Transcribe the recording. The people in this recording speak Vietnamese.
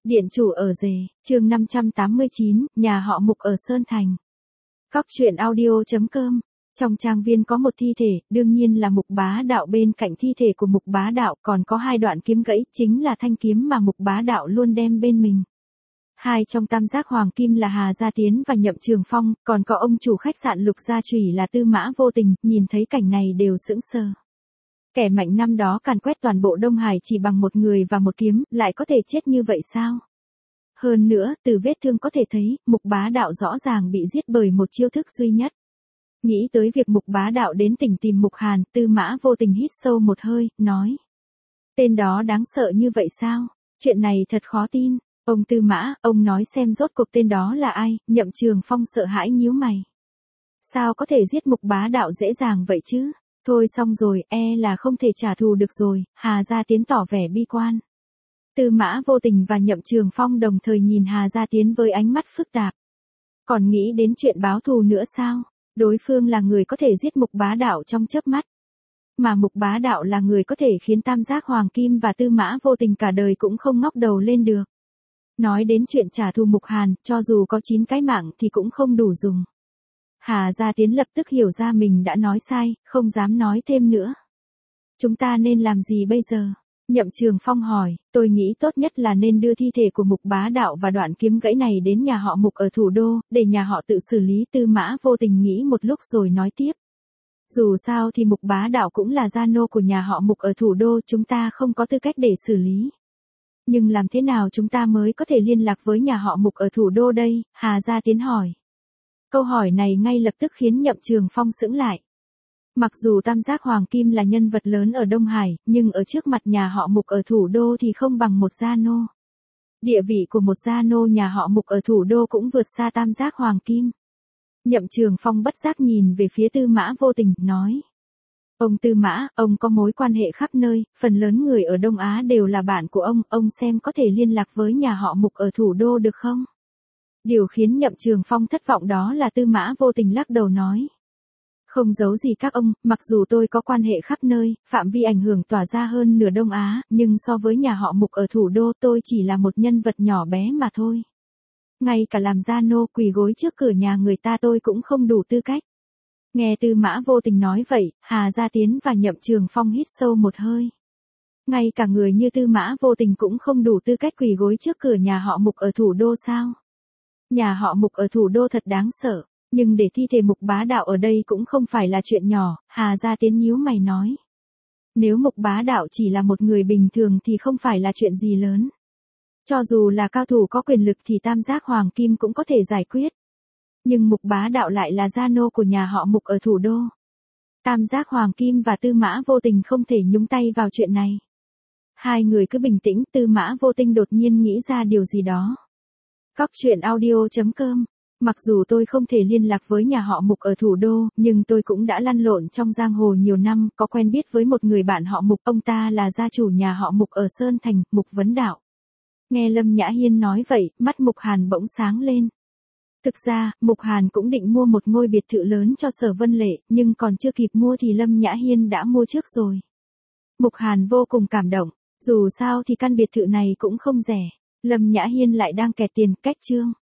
Điện chủ ở rể, chương 589, nhà họ Mục ở Sơn Thành. Cóc truyện audio.com. Trong trang viên có một thi thể, đương nhiên là Mục Bá Đạo, bên cạnh thi thể của Mục Bá Đạo còn có hai đoạn kiếm gãy, chính là thanh kiếm mà Mục Bá Đạo luôn đem bên mình. Hai trong tam giác hoàng kim là Hà Gia Tiến và Nhậm Trường Phong, còn có ông chủ khách sạn Lục Gia Trùy là Tư Mã Vô Tình, nhìn thấy cảnh này đều sững sờ. Kẻ mạnh năm đó càn quét toàn bộ Đông Hải chỉ bằng một người và một kiếm, lại có thể chết như vậy sao? Hơn nữa, từ vết thương có thể thấy, Mục Bá Đạo rõ ràng bị giết bởi một chiêu thức duy nhất. Nghĩ tới việc Mục Bá Đạo đến tỉnh tìm Mục Hàn, Tư Mã Vô Tình hít sâu một hơi, nói. Tên đó đáng sợ như vậy sao? Chuyện này thật khó tin. Ông Tư Mã, ông nói xem rốt cuộc tên đó là ai? Nhậm Trường Phong sợ hãi nhíu mày. Sao có thể giết Mục Bá Đạo dễ dàng vậy chứ? Thôi xong rồi, là không thể trả thù được rồi, Hà Gia Tiến tỏ vẻ bi quan. Tư Mã Vô Tình và Nhậm Trường Phong đồng thời nhìn Hà Gia Tiến với ánh mắt phức tạp. Còn nghĩ đến chuyện báo thù nữa sao? Đối phương là người có thể giết Mục Bá Đạo trong chớp mắt. Mà Mục Bá Đạo là người có thể khiến tam giác hoàng kim và Tư Mã Vô Tình cả đời cũng không ngóc đầu lên được. Nói đến chuyện trả thù Mục Hàn, cho dù có 9 cái mạng thì cũng không đủ dùng. Hà Gia Tiến lập tức hiểu ra mình đã nói sai, không dám nói thêm nữa. Chúng ta nên làm gì bây giờ? Nhậm Trường Phong hỏi, tôi nghĩ tốt nhất là nên đưa thi thể của Mục Bá Đạo và đoạn kiếm gãy này đến nhà họ Mục ở thủ đô, để nhà họ tự xử lý. Tư Mã Vô Tình nghĩ một lúc rồi nói tiếp. Dù sao thì Mục Bá Đạo cũng là gia nô của nhà họ Mục ở thủ đô, chúng ta không có tư cách để xử lý. Nhưng làm thế nào chúng ta mới có thể liên lạc với nhà họ Mục ở thủ đô đây? Hà Gia Tiến hỏi. Câu hỏi này ngay lập tức khiến Nhậm Trường Phong sững lại. Mặc dù tam giác hoàng kim là nhân vật lớn ở Đông Hải, nhưng ở trước mặt nhà họ Mục ở thủ đô thì không bằng một gia nô. Địa vị của một gia nô nhà họ Mục ở thủ đô cũng vượt xa tam giác hoàng kim. Nhậm Trường Phong bất giác nhìn về phía Tư Mã Vô Tình, nói. Ông Tư Mã, ông có mối quan hệ khắp nơi, phần lớn người ở Đông Á đều là bạn của ông xem có thể liên lạc với nhà họ Mục ở thủ đô được không? Điều khiến Nhậm Trường Phong thất vọng đó là Tư Mã Vô Tình lắc đầu nói. Không giấu gì các ông, mặc dù tôi có quan hệ khắp nơi, phạm vi ảnh hưởng tỏa ra hơn nửa Đông Á, nhưng so với nhà họ Mục ở thủ đô tôi chỉ là một nhân vật nhỏ bé mà thôi. Ngay cả làm gia nô quỳ gối trước cửa nhà người ta tôi cũng không đủ tư cách. Nghe Tư Mã Vô Tình nói vậy, Hà Gia Tiến và Nhậm Trường Phong hít sâu một hơi. Ngay cả người như Tư Mã Vô Tình cũng không đủ tư cách quỳ gối trước cửa nhà họ Mục ở thủ đô sao? Nhà họ Mục ở thủ đô thật đáng sợ, nhưng để thi thể Mục Bá Đạo ở đây cũng không phải là chuyện nhỏ, Hà Gia Tiến nhíu mày nói. Nếu Mục Bá Đạo chỉ là một người bình thường thì không phải là chuyện gì lớn. Cho dù là cao thủ có quyền lực thì tam giác hoàng kim cũng có thể giải quyết. Nhưng Mục Bá Đạo lại là gia nô của nhà họ Mục ở thủ đô. Tam giác hoàng kim và Tư Mã Vô Tình không thể nhúng tay vào chuyện này. Hai người cứ bình tĩnh. Tư Mã Vô Tình đột nhiên nghĩ ra điều gì đó. Cóc truyện audio.com. Mặc dù tôi không thể liên lạc với nhà họ Mục ở thủ đô, nhưng tôi cũng đã lăn lộn trong giang hồ nhiều năm, có quen biết với một người bạn họ Mục, ông ta là gia chủ nhà họ Mục ở Sơn Thành, Mục Vấn Đạo. Nghe Lâm Nhã Hiên nói vậy, mắt Mục Hàn bỗng sáng lên. Thực ra, Mục Hàn cũng định mua một ngôi biệt thự lớn cho Sở Vân Lệ, nhưng còn chưa kịp mua thì Lâm Nhã Hiên đã mua trước rồi. Mục Hàn vô cùng cảm động, dù sao thì căn biệt thự này cũng không rẻ. Lâm Nhã Hiên lại đang kẹt tiền, cách chương.